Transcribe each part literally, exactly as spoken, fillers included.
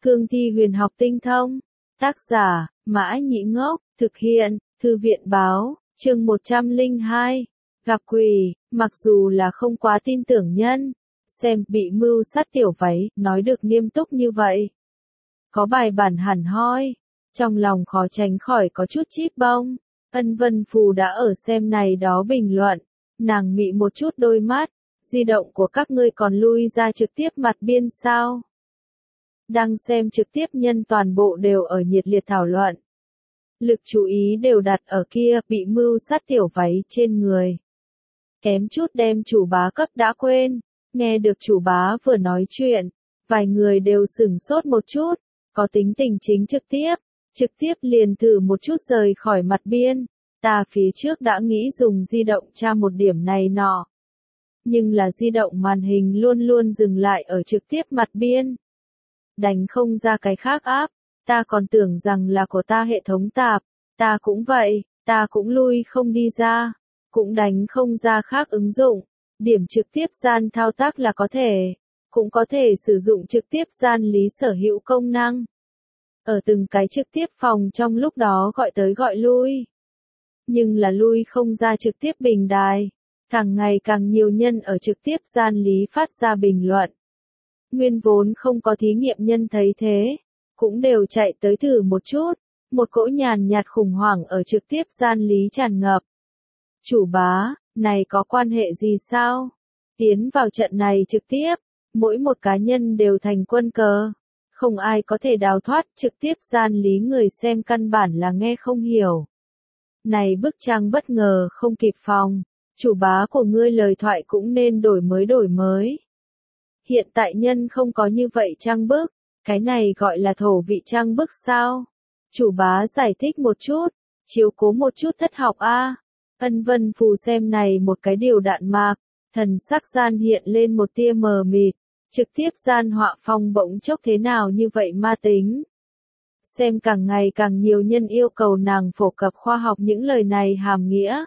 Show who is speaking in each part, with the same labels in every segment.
Speaker 1: Cương thi huyền học tinh thông. Tác giả, Mã Nhĩ Ngốc, thực hiện, Thư viện báo, chương một trăm lẻ hai. Gặp quỷ, mặc dù là không quá tin tưởng nhân, xem bị mưu sát tiểu váy, nói được nghiêm túc như vậy. Có bài bản hẳn hoi, trong lòng khó tránh khỏi có chút chíp bông. Ân Vân Phù đã ở xem này đó bình luận, nàng mị một chút đôi mắt, di động của các ngươi còn lui ra trực tiếp mặt biên sao? Đang xem trực tiếp nhân toàn bộ đều ở nhiệt liệt thảo luận. Lực chú ý đều đặt ở kia bị mưu sát tiểu váy trên người. Kém chút đem chủ bá cấp đã quên, nghe được chủ bá vừa nói chuyện, vài người đều sửng sốt một chút, có tính tình chính trực tiếp, trực tiếp liền thử một chút rời khỏi mặt biên, ta phía trước đã nghĩ dùng di động tra một điểm này nọ. Nhưng là di động màn hình luôn luôn dừng lại ở trực tiếp mặt biên. Đánh không ra cái khác áp, ta còn tưởng rằng là của ta hệ thống tạp, ta cũng vậy, ta cũng lui không đi ra, cũng đánh không ra khác ứng dụng, điểm trực tiếp gian thao tác là có thể, cũng có thể sử dụng trực tiếp gian lý sở hữu công năng. Ở từng cái trực tiếp phòng trong lúc đó gọi tới gọi lui. Nhưng là lui không ra trực tiếp bình đài, càng ngày càng nhiều nhân ở trực tiếp gian lý phát ra bình luận. Nguyên vốn không có thí nghiệm nhân thấy thế, cũng đều chạy tới thử một chút, một cỗ nhàn nhạt khủng hoảng ở trực tiếp gian lý tràn ngập. Chủ bá, này có quan hệ gì sao? Tiến vào trận này trực tiếp, mỗi một cá nhân đều thành quân cờ, không ai có thể đào thoát, trực tiếp gian lý người xem căn bản là nghe không hiểu. Này bức trang bất ngờ không kịp phòng, chủ bá của ngươi lời thoại cũng nên đổi mới đổi mới. Hiện tại nhân không có như vậy trang bức, cái này gọi là thổ vị trang bức sao? Chủ bá giải thích một chút, chiếu cố một chút thất học a. Ân Vân Phù xem này một cái điều đạn mạc, thần sắc gian hiện lên một tia mờ mịt, trực tiếp gian họa phong bỗng chốc thế nào như vậy ma tính. Xem càng ngày càng nhiều nhân yêu cầu nàng phổ cập khoa học những lời này hàm nghĩa.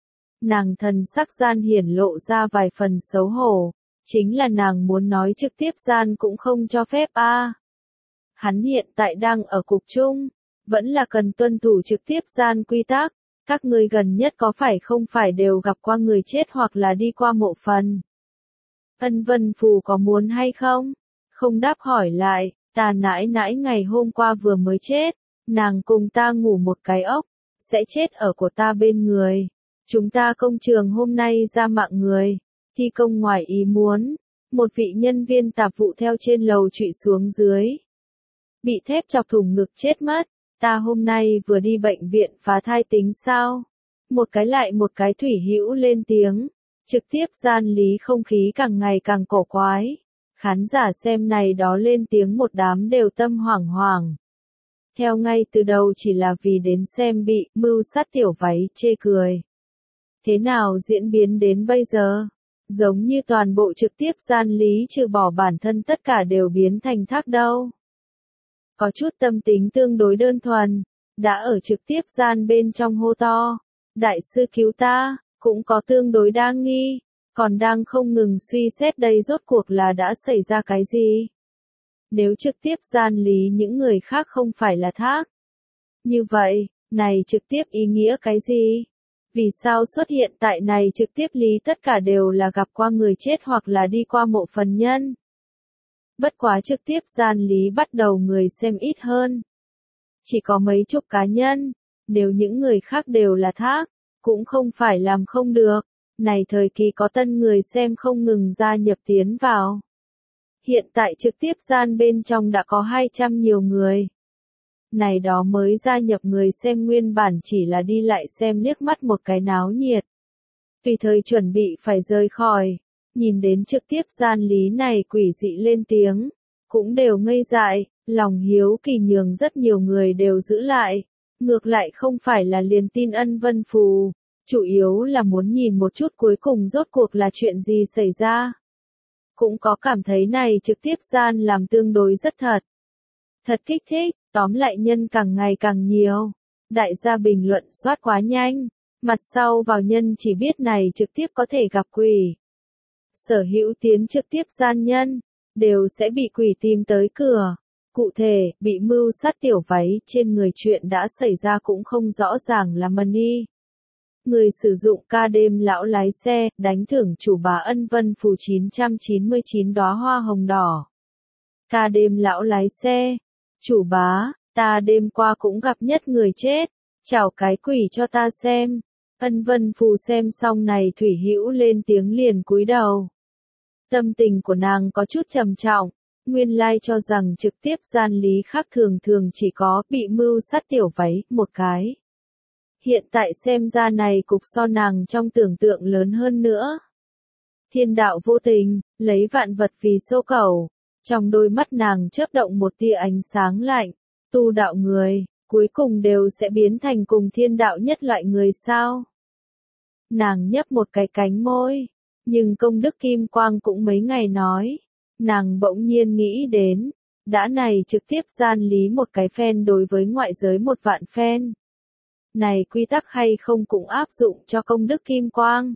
Speaker 1: Nàng thần sắc gian hiển lộ ra vài phần xấu hổ, chính là nàng muốn nói trực tiếp gian cũng không cho phép a. À. Hắn hiện tại đang ở cục chung, vẫn là cần tuân thủ trực tiếp gian quy tắc, các ngươi gần nhất có phải không phải đều gặp qua người chết hoặc là đi qua mộ phần. Ân Vân Phù có muốn hay không? Không đáp hỏi lại, ta nãi nãi ngày hôm qua vừa mới chết, nàng cùng ta ngủ một cái ốc, sẽ chết ở của ta bên người. Chúng ta công trường hôm nay ra mạng người, thi công ngoài ý muốn, một vị nhân viên tạp vụ theo trên lầu trụy xuống dưới. Bị thép chọc thủng ngực chết mất, ta hôm nay vừa đi bệnh viện phá thai tính sao? Một cái lại một cái thủy hữu lên tiếng, trực tiếp gian lý không khí càng ngày càng cổ quái. Khán giả xem này đó lên tiếng một đám đều tâm hoảng hoảng. Theo ngay từ đầu chỉ là vì đến xem bị mưu sát tiểu váy chê cười. Thế nào diễn biến đến bây giờ? Giống như toàn bộ trực tiếp gian lý trừ bỏ bản thân tất cả đều biến thành thác đâu. Có chút tâm tính tương đối đơn thuần, đã ở trực tiếp gian bên trong hô to. Đại sư cứu ta, cũng có tương đối đa nghi, còn đang không ngừng suy xét đây rốt cuộc là đã xảy ra cái gì. Nếu trực tiếp gian lý những người khác không phải là thác. Như vậy, này trực tiếp ý nghĩa cái gì? Vì sao xuất hiện tại này trực tiếp lý tất cả đều là gặp qua người chết hoặc là đi qua mộ phần nhân? Bất quá trực tiếp gian lý bắt đầu người xem ít hơn. Chỉ có mấy chục cá nhân, nếu những người khác đều là thác, cũng không phải làm không được. Này thời kỳ có tân người xem không ngừng gia nhập tiến vào. Hiện tại trực tiếp gian bên trong đã có hai trăm nhiều người. Này đó mới gia nhập người xem nguyên bản chỉ là đi lại xem liếc mắt một cái náo nhiệt. Tùy thời chuẩn bị phải rời khỏi, nhìn đến trực tiếp gian lý này quỷ dị lên tiếng, cũng đều ngây dại, lòng hiếu kỳ nhường rất nhiều người đều giữ lại. Ngược lại không phải là liền tin Ân Vân Phù, chủ yếu là muốn nhìn một chút cuối cùng rốt cuộc là chuyện gì xảy ra. Cũng có cảm thấy này trực tiếp gian làm tương đối rất thật. Thật kích thích, tóm lại nhân càng ngày càng nhiều. Đại gia bình luận soát quá nhanh, mặt sau vào nhân chỉ biết này trực tiếp có thể gặp quỷ. Sở hữu tiến trực tiếp gian nhân, đều sẽ bị quỷ tìm tới cửa. Cụ thể, bị mưu sát tiểu váy trên người chuyện đã xảy ra cũng không rõ ràng là Money. Người sử dụng ca đêm lão lái xe, đánh thưởng chủ bá Ân Vân Phù chín trăm chín mươi chín đóa hoa hồng đỏ. Ca đêm lão lái xe. Chủ bá, ta đêm qua cũng gặp nhất người chết. Chào cái quỷ cho ta xem. Ân Vân Phù xem xong này Thủy Hữu lên tiếng liền cúi đầu. Tâm tình của nàng có chút trầm trọng. Nguyên lai cho rằng trực tiếp gian lý khác thường thường chỉ có bị mưu sát tiểu váy một cái. Hiện tại xem ra này cục so nàng trong tưởng tượng lớn hơn nữa. Thiên đạo vô tình, lấy vạn vật vì sâu cầu. Trong đôi mắt nàng chớp động một tia ánh sáng lạnh. Tu đạo người, cuối cùng đều sẽ biến thành cùng thiên đạo nhất loại người sao? Nàng nhấp một cái cánh môi. Nhưng công đức kim quang cũng mấy ngày nói. Nàng bỗng nhiên nghĩ đến. Đã này trực tiếp gian lý một cái phen đối với ngoại giới một vạn phen. Này quy tắc hay không cũng áp dụng cho công đức kim quang.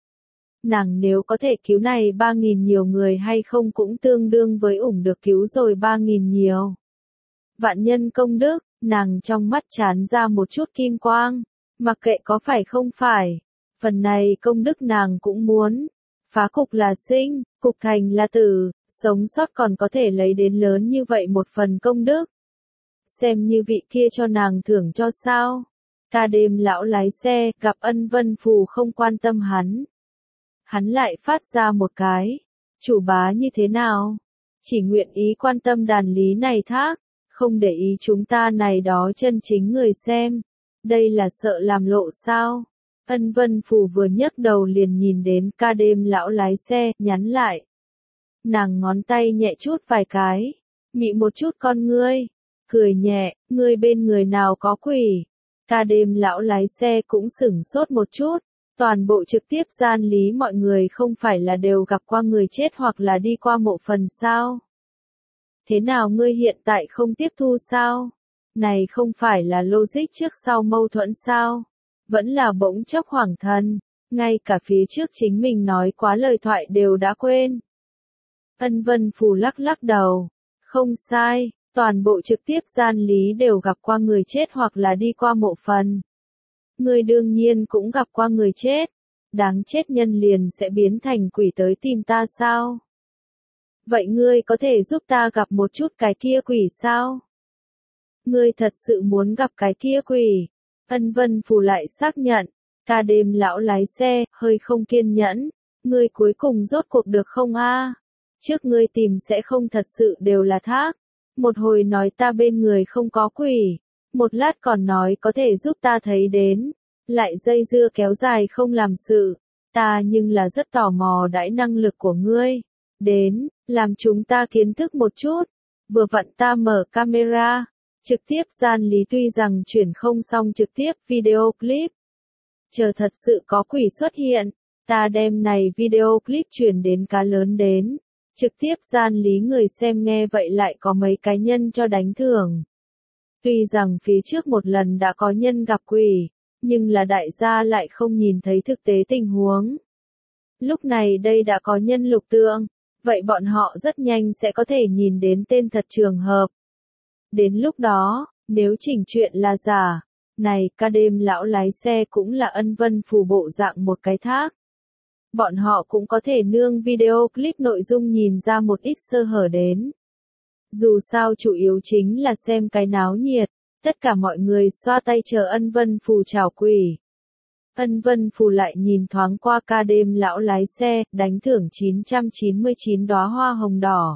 Speaker 1: Nàng nếu có thể cứu này ba nghìn nhiều người hay không cũng tương đương với ủng được cứu rồi ba nghìn nhiều. Vạn nhân công đức, nàng trong mắt chán ra một chút kim quang. Mặc kệ có phải không phải. Phần này công đức nàng cũng muốn. Phá cục là sinh, cục thành là tử, sống sót còn có thể lấy đến lớn như vậy một phần công đức. Xem như vị kia cho nàng thưởng cho sao. Ca đêm lão lái xe, gặp Ân Vân Phù không quan tâm hắn. Hắn lại phát ra một cái. Chủ bá như thế nào? Chỉ nguyện ý quan tâm đàn lý này thác, không để ý chúng ta này đó chân chính người xem. Đây là sợ làm lộ sao? Ân Vân Phù vừa nhấc đầu liền nhìn đến ca đêm lão lái xe, nhắn lại. Nàng ngón tay nhẹ chút vài cái, mị một chút con ngươi, cười nhẹ, ngươi bên người nào có quỷ. Ca đêm lão lái xe cũng sửng sốt một chút, toàn bộ trực tiếp gian lý mọi người không phải là đều gặp qua người chết hoặc là đi qua mộ phần sao? Thế nào ngươi hiện tại không tiếp thu sao? Này không phải là logic trước sau mâu thuẫn sao? Vẫn là bỗng chốc hoảng thần, ngay cả phía trước chính mình nói quá lời thoại đều đã quên. Ân Vân Phù lắc lắc đầu, không sai, toàn bộ trực tiếp gian lý đều gặp qua người chết hoặc là đi qua mộ phần. Ngươi đương nhiên cũng gặp qua người chết, đáng chết nhân liền sẽ biến thành quỷ tới tìm ta sao? Vậy ngươi có thể giúp ta gặp một chút cái kia quỷ sao? Ngươi thật sự muốn gặp cái kia quỷ? Ân Vân Phù lại xác nhận, ca đêm lão lái xe, hơi không kiên nhẫn, ngươi cuối cùng rốt cuộc được không a? Trước ngươi tìm sẽ không thật sự đều là thác, một hồi nói ta bên người không có quỷ, một lát còn nói có thể giúp ta thấy đến, lại dây dưa kéo dài không làm sự, ta nhưng là rất tò mò đãi năng lực của ngươi, đến, làm chúng ta kiến thức một chút, vừa vặn ta mở camera. Trực tiếp gian lý tuy rằng chuyển không xong trực tiếp video clip. Chờ thật sự có quỷ xuất hiện, ta đem này video clip chuyển đến cá lớn đến. Trực tiếp gian lý người xem nghe vậy lại có mấy cá nhân cho đánh thưởng. Tuy rằng phía trước một lần đã có nhân gặp quỷ, nhưng là đại gia lại không nhìn thấy thực tế tình huống. Lúc này đây đã có nhân lục tượng, vậy bọn họ rất nhanh sẽ có thể nhìn đến tên thật trường hợp. Đến lúc đó, nếu chỉnh chuyện là giả, này ca đêm lão lái xe cũng là Ân Vân Phù bộ dạng một cái thác. Bọn họ cũng có thể nương video clip nội dung nhìn ra một ít sơ hở đến. Dù sao chủ yếu chính là xem cái náo nhiệt, tất cả mọi người xoa tay chờ Ân Vân Phù chào quỷ. Ân Vân Phù lại nhìn thoáng qua ca đêm lão lái xe, đánh thưởng chín trăm chín mươi chín đóa hoa hồng đỏ.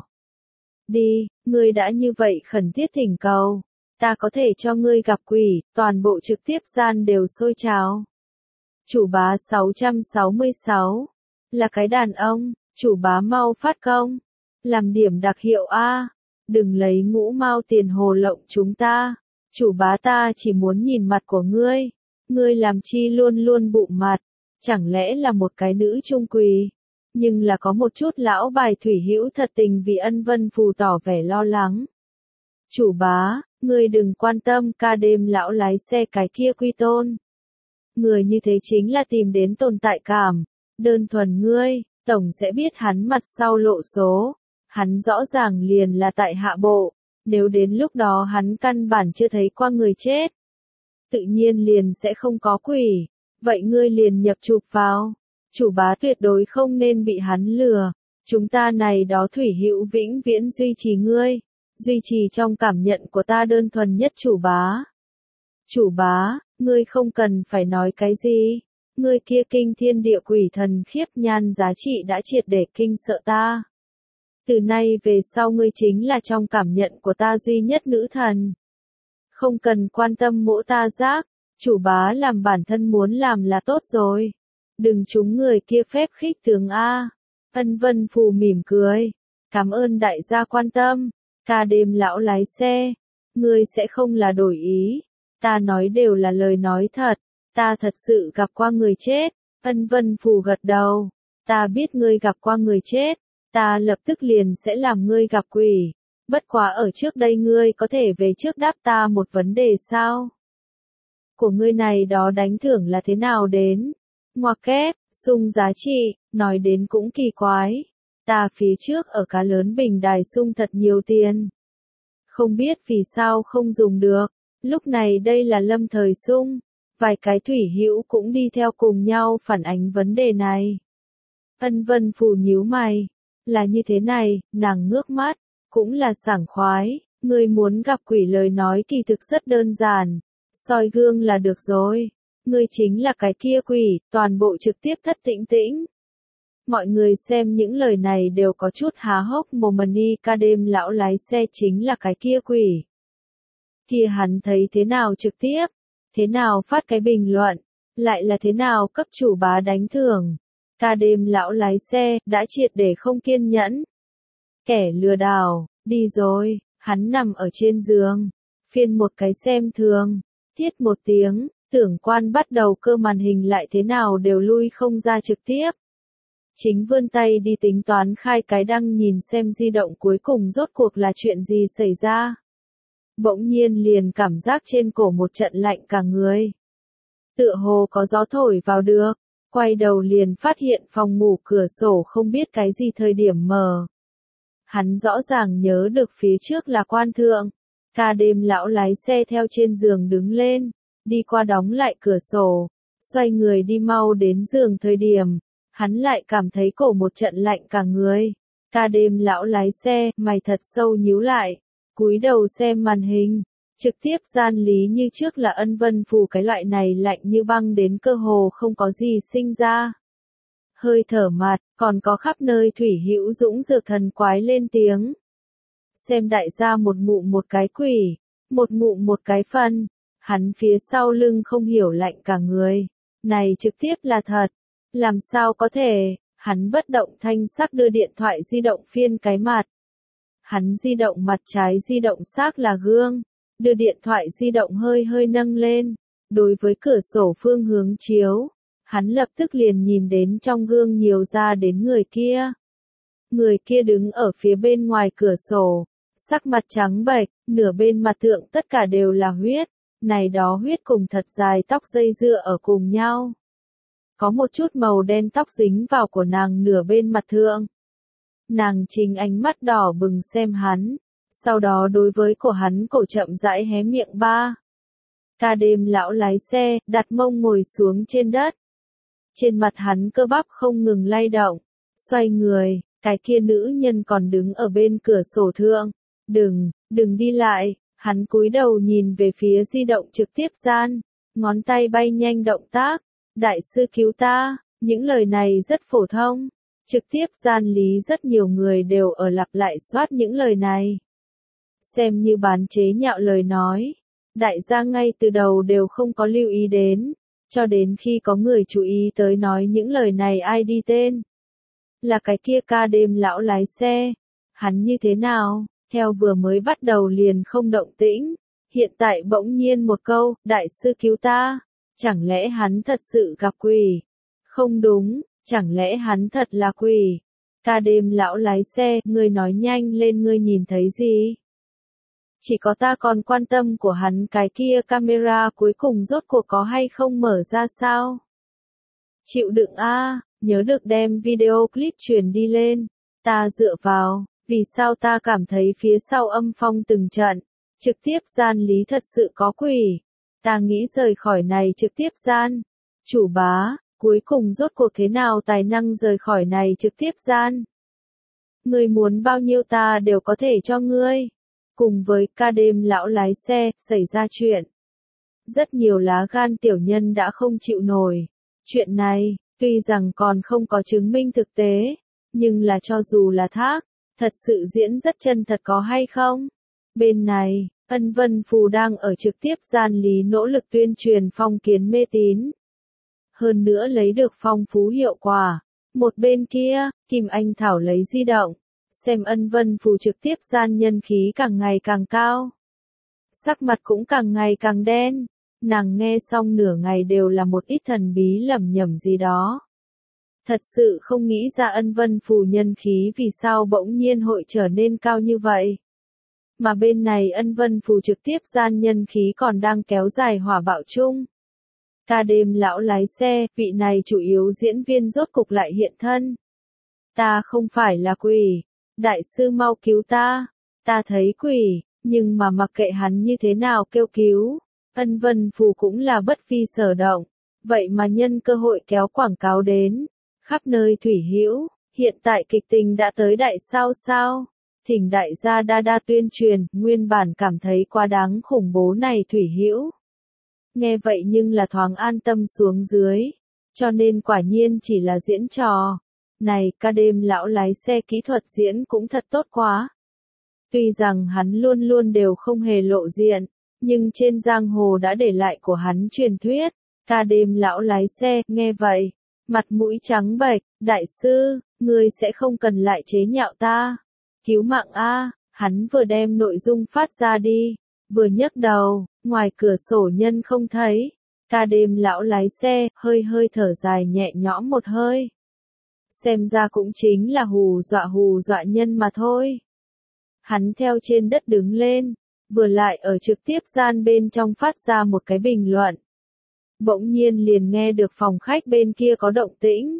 Speaker 1: Đi, ngươi đã như vậy khẩn thiết thỉnh cầu, ta có thể cho ngươi gặp quỷ, toàn bộ trực tiếp gian đều sôi trào. Chủ bá sáu trăm sáu mươi sáu, là cái đàn ông, chủ bá mau phát công, làm điểm đặc hiệu A, đừng lấy ngũ mao tiền hồ lộng chúng ta, chủ bá ta chỉ muốn nhìn mặt của ngươi, ngươi làm chi luôn luôn bụng mặt, chẳng lẽ là một cái nữ trung quỷ. Nhưng là có một chút lão bài Thủy Hữu thật tình vì Ân Vân Phù tỏ vẻ lo lắng. Chủ bá, ngươi đừng quan tâm ca đêm lão lái xe cái kia quy tôn. Người như thế chính là tìm đến tồn tại cảm. Đơn thuần ngươi, tổng sẽ biết hắn mặt sau lộ số. Hắn rõ ràng liền là tại hạ bộ. Nếu đến lúc đó hắn căn bản chưa thấy qua người chết, tự nhiên liền sẽ không có quỷ. Vậy ngươi liền nhập chụp vào. Chủ bá tuyệt đối không nên bị hắn lừa. Chúng ta này đó thủy hữu vĩnh viễn duy trì ngươi. Duy trì trong cảm nhận của ta đơn thuần nhất chủ bá. Chủ bá, ngươi không cần phải nói cái gì. Ngươi kia kinh thiên địa quỷ thần khiếp nhan giá trị đã triệt để kinh sợ ta. Từ nay về sau ngươi chính là trong cảm nhận của ta duy nhất nữ thần. Không cần quan tâm mỗ ta giác, chủ bá làm bản thân muốn làm là tốt rồi. Đừng trúng người kia phép khích tướng A. Ân Vân Phù mỉm cười. Cảm ơn đại gia quan tâm. Ca đêm lão lái xe. Ngươi sẽ không là đổi ý. Ta nói đều là lời nói thật. Ta thật sự gặp qua người chết. Ân Vân Phù gật đầu. Ta biết ngươi gặp qua người chết. Ta lập tức liền sẽ làm ngươi gặp quỷ. Bất quá ở trước đây ngươi có thể về trước đáp ta một vấn đề sao? Của ngươi này đó đánh thưởng là thế nào đến? Ngoặc kép, sung giá trị, nói đến cũng kỳ quái. Ta phía trước ở cá lớn bình đài sung thật nhiều tiền. Không biết vì sao không dùng được. Lúc này đây là lâm thời sung. Vài cái thủy hữu cũng đi theo cùng nhau phản ánh vấn đề này. Ân Vân Phù nhíu mày. Là như thế này, nàng ngước mắt. Cũng là sảng khoái. Ngươi muốn gặp quỷ lời nói kỳ thực rất đơn giản. Soi gương là được rồi. Ngươi chính là cái kia quỷ, toàn bộ trực tiếp thất tĩnh tĩnh. Mọi người xem những lời này đều có chút há hốc mồm. Ni ca đêm lão lái xe chính là cái kia quỷ. Kia hắn thấy thế nào trực tiếp, thế nào phát cái bình luận, lại là thế nào cấp chủ bá đánh thưởng. Ca đêm lão lái xe đã triệt để không kiên nhẫn. Kẻ lừa đảo, đi rồi, hắn nằm ở trên giường, phiên một cái xem thường, thiết một tiếng. Tưởng quan bắt đầu cơ màn hình lại thế nào đều lui không ra trực tiếp. Chính vươn tay đi tính toán khai cái đăng nhìn xem di động cuối cùng rốt cuộc là chuyện gì xảy ra. Bỗng nhiên liền cảm giác trên cổ một trận lạnh cả người. Tựa hồ có gió thổi vào được, quay đầu liền phát hiện phòng ngủ cửa sổ không biết cái gì thời điểm mở. Hắn rõ ràng nhớ được phía trước là quan thượng. Ca đêm lão lái xe theo trên giường đứng lên. Đi qua đóng lại cửa sổ, xoay người đi mau đến giường thời điểm, hắn lại cảm thấy cổ một trận lạnh cả người. Ca đêm lão lái xe, mày thật sâu nhíu lại, cúi đầu xem màn hình, trực tiếp gian lý như trước là Ân Vân Phù cái loại này lạnh như băng đến cơ hồ không có gì sinh ra. Hơi thở mặt, còn có khắp nơi thủy hữu dũng dược thần quái lên tiếng. Xem đại gia một ngụm một cái quỷ, một ngụm một cái phân. Hắn phía sau lưng không hiểu lạnh cả người. Này trực tiếp là thật. Làm sao có thể, hắn bất động thanh sắc đưa điện thoại di động phiên cái mặt. Hắn di động mặt trái di động xác là gương. Đưa điện thoại di động hơi hơi nâng lên. Đối với cửa sổ phương hướng chiếu. Hắn lập tức liền nhìn đến trong gương nhiều ra đến người kia. Người kia đứng ở phía bên ngoài cửa sổ. Sắc mặt trắng bệch, nửa bên mặt thượng tất cả đều là huyết. Này đó huyết cùng thật dài tóc dây dưa ở cùng nhau. Có một chút màu đen tóc dính vào của nàng nửa bên mặt thượng. Nàng chính ánh mắt đỏ bừng xem hắn. Sau đó đối với cổ hắn cổ chậm rãi hé miệng ba. Ca đêm lão lái xe, đặt mông ngồi xuống trên đất. Trên mặt hắn cơ bắp không ngừng lay động. Xoay người, cái kia nữ nhân còn đứng ở bên cửa sổ thượng. Đừng, đừng đi lại. Hắn cúi đầu nhìn về phía di động trực tiếp gian, ngón tay bay nhanh động tác, đại sư cứu ta, những lời này rất phổ thông, trực tiếp gian lý rất nhiều người đều ở lặp lại soát những lời này. Xem như bán chế nhạo lời nói, đại gia ngay từ đầu đều không có lưu ý đến, cho đến khi có người chú ý tới nói những lời này ai đi tên. Là cái kia ca đêm lão lái xe, hắn như thế nào? Theo vừa mới bắt đầu liền không động tĩnh, hiện tại bỗng nhiên một câu, đại sư cứu ta, chẳng lẽ hắn thật sự gặp quỷ? Không đúng, chẳng lẽ hắn thật là quỷ? Ca đêm lão lái xe, ngươi nói nhanh lên ngươi nhìn thấy gì? Chỉ có ta còn quan tâm của hắn cái kia camera cuối cùng rốt cuộc có hay không mở ra sao? Chịu đựng a, nhớ được đem video clip truyền đi lên, ta dựa vào. Vì sao ta cảm thấy phía sau âm phong từng trận, trực tiếp gian lý thật sự có quỷ. Ta nghĩ rời khỏi này trực tiếp gian. Chủ bá, cuối cùng rốt cuộc thế nào tài năng rời khỏi này trực tiếp gian? Ngươi muốn bao nhiêu ta đều có thể cho ngươi. Cùng với ca đêm lão lái xe, xảy ra chuyện. Rất nhiều lá gan tiểu nhân đã không chịu nổi. Chuyện này, tuy rằng còn không có chứng minh thực tế, nhưng là cho dù là thác, thật sự diễn rất chân thật có hay không? Bên này, Ân Vân Phù đang ở trực tiếp gian lý nỗ lực tuyên truyền phong kiến mê tín. Hơn nữa lấy được phong phú hiệu quả. Một bên kia, Kim Anh Thảo lấy di động, xem Ân Vân Phù trực tiếp gian nhân khí càng ngày càng cao. Sắc mặt cũng càng ngày càng đen, nàng nghe xong nửa ngày đều là một ít thần bí lẩm nhẩm gì đó. Thật sự không nghĩ ra Ân Vân Phù nhân khí vì sao bỗng nhiên hội trở nên cao như vậy. Mà bên này Ân Vân Phù trực tiếp gian nhân khí còn đang kéo dài hỏa bạo chung. Ca đêm lão lái xe, vị này chủ yếu diễn viên rốt cục lại hiện thân. Ta không phải là quỷ, đại sư mau cứu ta, ta thấy quỷ, nhưng mà mặc kệ hắn như thế nào kêu cứu, Ân Vân Phù cũng là bất phi sở động, vậy mà nhân cơ hội kéo quảng cáo đến, khắp nơi thủy hữu, hiện tại kịch tình đã tới đại sao sao, thỉnh đại gia đa đa tuyên truyền, nguyên bản cảm thấy quá đáng khủng bố này thủy hữu. Nghe vậy nhưng là thoáng an tâm xuống dưới, cho nên quả nhiên chỉ là diễn trò. Này, ca đêm lão lái xe kỹ thuật diễn cũng thật tốt quá. Tuy rằng hắn luôn luôn đều không hề lộ diện, nhưng trên giang hồ đã để lại của hắn truyền thuyết. Ca đêm lão lái xe, nghe vậy, mặt mũi trắng bệch, đại sư, ngươi sẽ không cần lại chế nhạo ta. Cứu mạng a, hắn vừa đem nội dung phát ra đi, vừa nhấc đầu, ngoài cửa sổ nhân không thấy. Ca đêm lão lái xe, hơi hơi thở dài nhẹ nhõm một hơi. Xem ra cũng chính là hù dọa hù dọa nhân mà thôi. Hắn theo trên đất đứng lên, vừa lại ở trực tiếp gian bên trong phát ra một cái bình luận. Bỗng nhiên liền nghe được phòng khách bên kia có động tĩnh.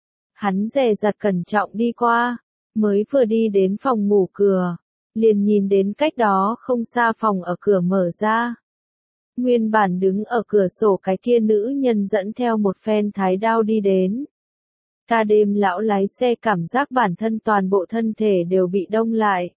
Speaker 1: Hắn dè dặt cẩn trọng đi qua, mới vừa đi đến phòng ngủ cửa, liền nhìn đến cách đó không xa phòng ở cửa mở ra. Nguyên bản đứng ở cửa sổ cái kia nữ nhân dẫn theo một phen thái đao đi đến. Ca đêm lão lái xe cảm giác bản thân toàn bộ thân thể đều bị đông lại.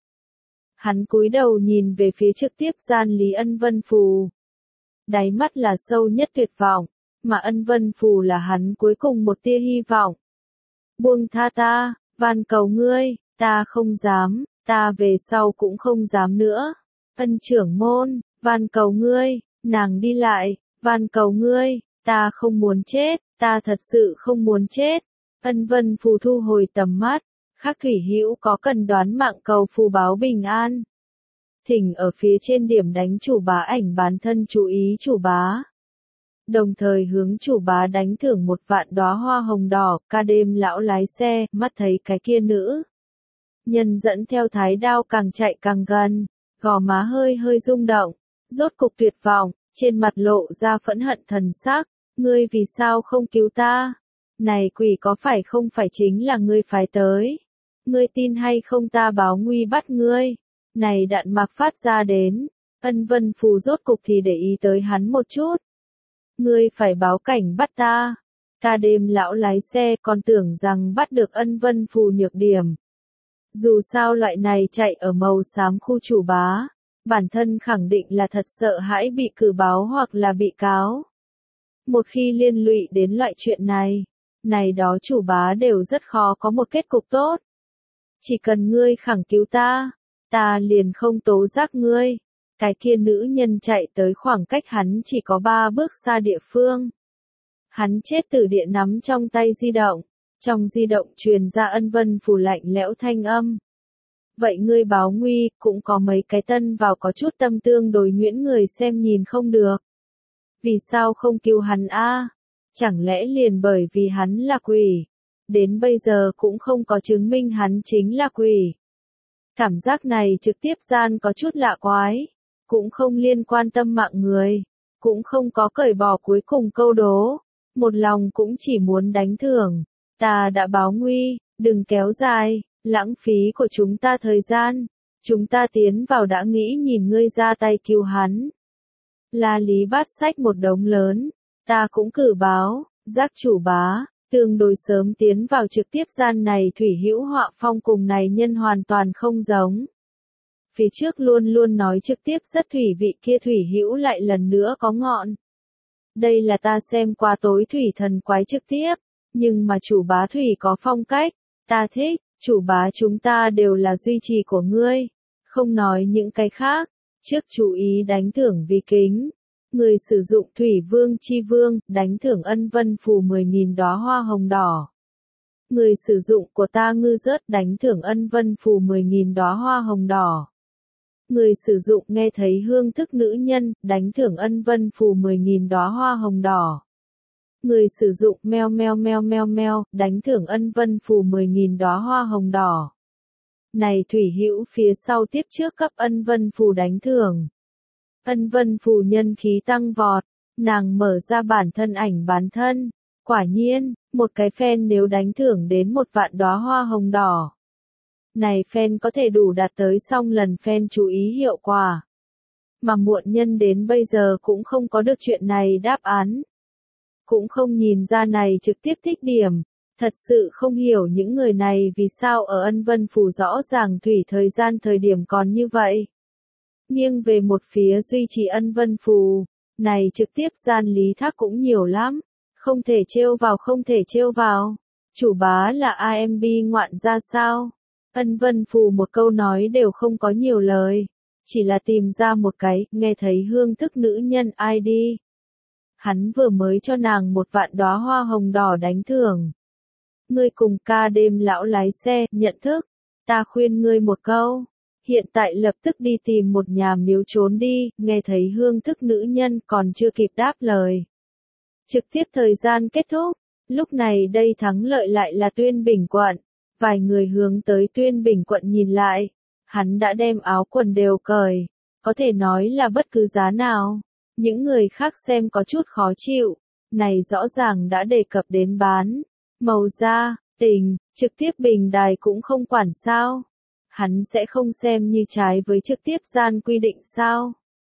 Speaker 1: Hắn cúi đầu nhìn về phía trực tiếp gian Lý Ân Vân Phù. Đáy mắt là sâu nhất tuyệt vọng, mà Ân Vân Phù là hắn cuối cùng một tia hy vọng. Buông tha ta, van cầu ngươi, ta không dám, ta về sau cũng không dám nữa. Ân trưởng môn, van cầu ngươi, nàng đi lại, van cầu ngươi, ta không muốn chết, ta thật sự không muốn chết. Ân Vân Phù thu hồi tầm mắt, Khắc thủy hữu có cần đoán mạng cầu phù báo bình an. Thỉnh ở phía trên điểm đánh chủ bá ảnh bán thân chú ý chủ bá. Đồng thời hướng chủ bá đánh thưởng một vạn đóa hoa hồng đỏ, ca đêm lão lái xe, mắt thấy cái kia nữ. Nhân dẫn theo thái đao càng chạy càng gần, gò má hơi hơi rung động, rốt cục tuyệt vọng, trên mặt lộ ra phẫn hận thần sắc, ngươi vì sao không cứu ta? Này quỷ có phải không phải chính là ngươi phái tới? Ngươi tin hay không ta báo nguy bắt ngươi? Này đạn mạc phát ra đến, Ân Vân Phù rốt cục thì để ý tới hắn một chút. Ngươi phải báo cảnh bắt ta. Ca đêm lão lái xe còn tưởng rằng bắt được Ân Vân Phù nhược điểm. Dù sao loại này chạy ở màu xám khu chủ bá, bản thân khẳng định là thật sợ hãi bị cử báo hoặc là bị cáo. Một khi liên lụy đến loại chuyện này, này đó chủ bá đều rất khó có một kết cục tốt. Chỉ cần ngươi khẳng cứu ta, ta liền không tố giác ngươi. Cái kia nữ nhân chạy tới khoảng cách hắn chỉ có ba bước xa địa phương. Hắn chết tử địa nắm trong tay di động, trong di động truyền ra Ân Vân Phù lạnh lẽo thanh âm. Vậy ngươi báo nguy, cũng có mấy cái tân vào có chút tâm tương đối nhuyễn người xem nhìn không được. Vì sao không cứu hắn a? Chẳng lẽ liền bởi vì hắn là quỷ? Đến bây giờ cũng không có chứng minh hắn chính là quỷ. Cảm giác này trực tiếp gian có chút lạ quái, cũng không liên quan tâm mạng người, cũng không có cởi bỏ cuối cùng câu đố, một lòng cũng chỉ muốn đánh thưởng. Ta đã báo nguy, đừng kéo dài, lãng phí của chúng ta thời gian, chúng ta tiến vào đã nghĩ nhìn ngươi ra tay cứu hắn. La Lý bát sách một đống lớn, ta cũng cử báo, giác chủ bá, tương đối sớm tiến vào trực tiếp gian này thủy hữu họa phong cùng này nhân hoàn toàn không giống. Phía trước luôn luôn nói trực tiếp rất thủy vị kia thủy hữu lại lần nữa có ngọn. Đây là ta xem qua tối thủy thần quái trực tiếp, nhưng mà chủ bá thủy có phong cách, ta thích, chủ bá chúng ta đều là duy trì của ngươi, không nói những cái khác, trước chú ý đánh thưởng vì kính. Người sử dụng thủy vương chi vương, đánh thưởng ân vân phù mười nghìn đóa hoa hồng đỏ. Người sử dụng của ta ngư rớt đánh thưởng ân vân phù mười nghìn đóa hoa hồng đỏ. Người sử dụng nghe thấy hương thức nữ nhân, đánh thưởng ân vân phù mười nghìn đóa hoa hồng đỏ. Người sử dụng meo meo meo meo meo, đánh thưởng ân vân phù mười nghìn đóa hoa hồng đỏ. Này thủy hữu phía sau tiếp trước cấp ân vân phù đánh thưởng. Ân vân phù nhân khí tăng vọt, nàng mở ra bản thân ảnh bán thân. Quả nhiên, một cái fan nếu đánh thưởng đến một vạn đóa hoa hồng đỏ. Này fan có thể đủ đạt tới xong lần fan chú ý hiệu quả. Mà muộn nhân đến bây giờ cũng không có được chuyện này đáp án. Cũng không nhìn ra này trực tiếp thích điểm. Thật sự không hiểu những người này vì sao ở ân vân phù rõ ràng thủy thời gian thời điểm còn như vậy. Nghiêng về một phía duy trì ân vân phù, này trực tiếp gian lý thác cũng nhiều lắm, không thể trêu vào không thể trêu vào. Chủ bá là a em bê ngoạn ra sao? Ân vân phù một câu nói đều không có nhiều lời, chỉ là tìm ra một cái, nghe thấy hương thức nữ nhân i đê. Hắn vừa mới cho nàng một vạn đóa hoa hồng đỏ đánh thưởng. Ngươi cùng ca đêm lão lái xe, nhận thức, ta khuyên ngươi một câu. Hiện tại lập tức đi tìm một nhà miếu trốn đi, nghe thấy hương thức nữ nhân còn chưa kịp đáp lời. Trực tiếp thời gian kết thúc, lúc này đây thắng lợi lại là Tuyên Bình quận. Vài người hướng tới Tuyên Bình quận nhìn lại, hắn đã đem áo quần đều cởi, có thể nói là bất cứ giá nào. Những người khác xem có chút khó chịu, này rõ ràng đã đề cập đến bán, màu da, tình, trực tiếp bình đài cũng không quản sao. Hắn sẽ không xem như trái với trực tiếp gian quy định sao.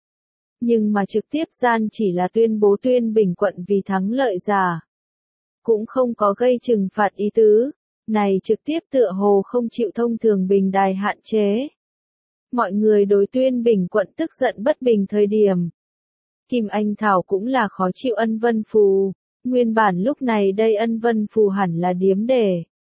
Speaker 1: Nhưng mà trực tiếp gian chỉ là tuyên bố Tuyên Bình quận vì thắng lợi giả. Cũng không có gây trừng phạt ý tứ. Này trực tiếp tựa hồ không chịu thông thường bình đài hạn chế. Mọi người đối Tuyên Bình quận tức giận bất bình thời điểm. Kim Anh Thảo cũng là khó chịu ân vân phù. Nguyên bản lúc này đây ân vân phù hẳn là điếm đề.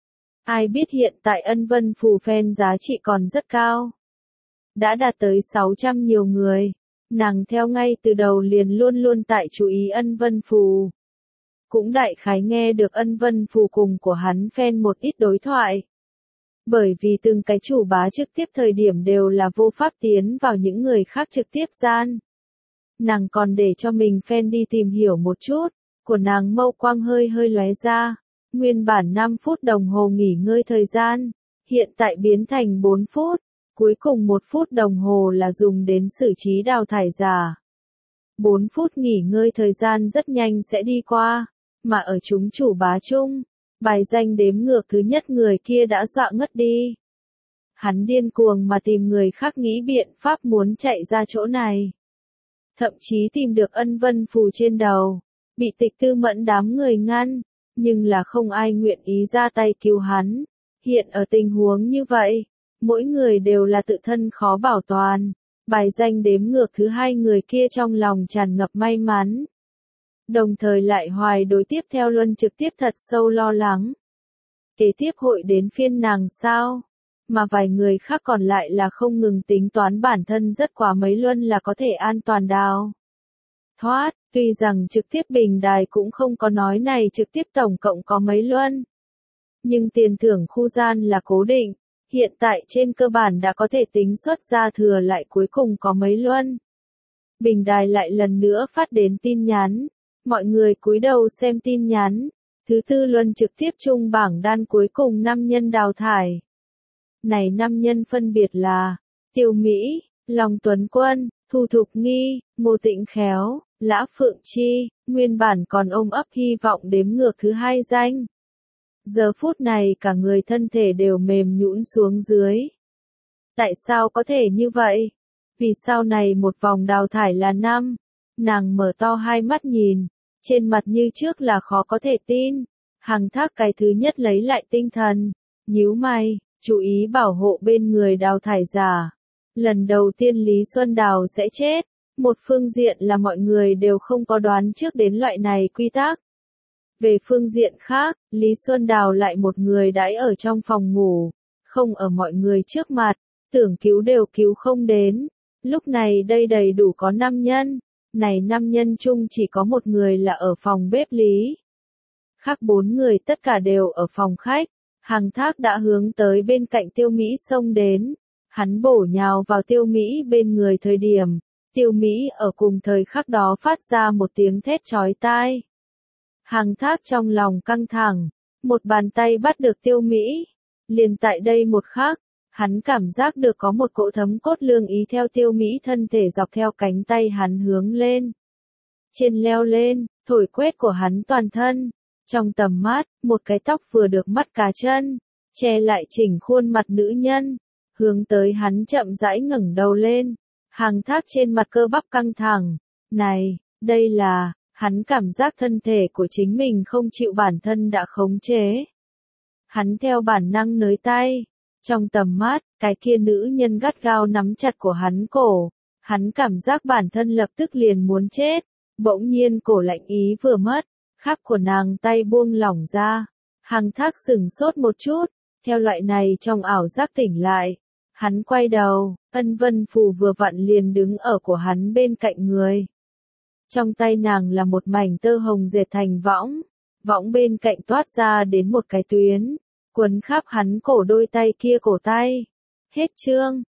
Speaker 1: Ai biết hiện tại ân vân phù fan giá trị còn rất cao. Đã đạt tới sáu trăm nhiều người. Nàng theo ngay từ đầu liền luôn luôn tại chú ý ân vân phù. Cũng đại khái nghe được ân vân phù cùng của hắn fan một ít đối thoại. Bởi vì từng cái chủ bá trực tiếp thời điểm đều là vô pháp tiến vào những người khác trực tiếp gian. Nàng còn để cho mình fan đi tìm hiểu một chút, của nàng mâu quang hơi hơi lóe ra. Nguyên bản năm phút đồng hồ nghỉ ngơi thời gian, hiện tại biến thành bốn phút, cuối cùng một phút đồng hồ là dùng đến xử trí đào thải giả. bốn phút nghỉ ngơi thời gian rất nhanh sẽ đi qua, mà ở chúng chủ bá chung, bài danh đếm ngược thứ nhất người kia đã dọa ngất đi. Hắn điên cuồng mà tìm người khác nghĩ biện pháp muốn chạy ra chỗ này. Thậm chí tìm được ân vân phù trên đầu, bị Tịch Tư Mẫn đám người ngăn. Nhưng là không ai nguyện ý ra tay cứu hắn. Hiện ở tình huống như vậy, mỗi người đều là tự thân khó bảo toàn. Bài danh đếm ngược thứ hai người kia trong lòng tràn ngập may mắn. Đồng thời lại hoài đối tiếp theo luân trực tiếp thật sâu lo lắng. Kế tiếp hội đến phiên nàng sao? Mà vài người khác còn lại là không ngừng tính toán bản thân rất quá mấy luân là có thể an toàn đào thoát. Tuy rằng trực tiếp bình đài cũng không có nói này trực tiếp tổng cộng có mấy luân. Nhưng tiền thưởng khu gian là cố định, hiện tại trên cơ bản đã có thể tính xuất ra thừa lại cuối cùng có mấy luân. Bình đài lại lần nữa phát đến tin nhắn, mọi người cúi đầu xem tin nhắn, thứ tư luân trực tiếp chung bảng đan cuối cùng năm nhân đào thải. Này năm nhân phân biệt là, Tiêu Mỹ, Long Tuấn Quân, Thu Thục Nghi, Ngô Tịnh Khéo, Lã Phượng Chi, nguyên bản còn ôm ấp hy vọng đếm ngược thứ hai danh. Giờ phút này cả người thân thể đều mềm nhũn xuống dưới. Tại sao có thể như vậy? Vì sau này một vòng đào thải là năm. Nàng mở to hai mắt nhìn, trên mặt như trước là khó có thể tin. Hằng Thác cái thứ nhất lấy lại tinh thần, nhíu mày, chú ý bảo hộ bên người đào thải giả. Lần đầu tiên Lý Xuân Đào sẽ chết, một phương diện là mọi người đều không có đoán trước đến loại này quy tắc. Về phương diện khác, Lý Xuân Đào lại một người đãi ở trong phòng ngủ, không ở mọi người trước mặt, tưởng cứu đều cứu không đến. Lúc này đây đầy đủ có năm nhân, này năm nhân chung chỉ có một người là ở phòng bếp Lý. Khác bốn người tất cả đều ở phòng khách. Hằng Thác đã hướng tới bên cạnh Tiêu Mỹ xông đến. Hắn bổ nhào vào Tiêu Mỹ bên người thời điểm, Tiêu Mỹ ở cùng thời khắc đó phát ra một tiếng thét chói tai. Hằng Thác trong lòng căng thẳng, một bàn tay bắt được Tiêu Mỹ. Liền tại đây một khắc, hắn cảm giác được có một cỗ thấm cốt lương ý theo Tiêu Mỹ thân thể dọc theo cánh tay hắn hướng lên. Trên leo lên, thổi quét của hắn toàn thân. Trong tầm mắt, một cái tóc vừa được mắt cá chân, che lại chỉnh khuôn mặt nữ nhân, hướng tới hắn chậm rãi ngẩng đầu lên. Hằng Thác trên mặt cơ bắp căng thẳng. Này, đây là, hắn cảm giác thân thể của chính mình không chịu bản thân đã khống chế. Hắn theo bản năng nới tay. Trong tầm mắt, cái kia nữ nhân gắt gao nắm chặt của hắn cổ. Hắn cảm giác bản thân lập tức liền muốn chết. Bỗng nhiên cổ lạnh ý vừa mất, khắp của nàng tay buông lỏng ra. Hằng Thác sửng sốt một chút, theo loại này trong ảo giác tỉnh lại. Hắn quay đầu, Ân Vân Phù vừa vặn liền đứng ở của hắn bên cạnh người. Trong tay nàng là một mảnh tơ hồng dệt thành võng, võng bên cạnh toát ra đến một cái tuyến, quấn khắp hắn cổ đôi tay kia cổ tay. Hết chương.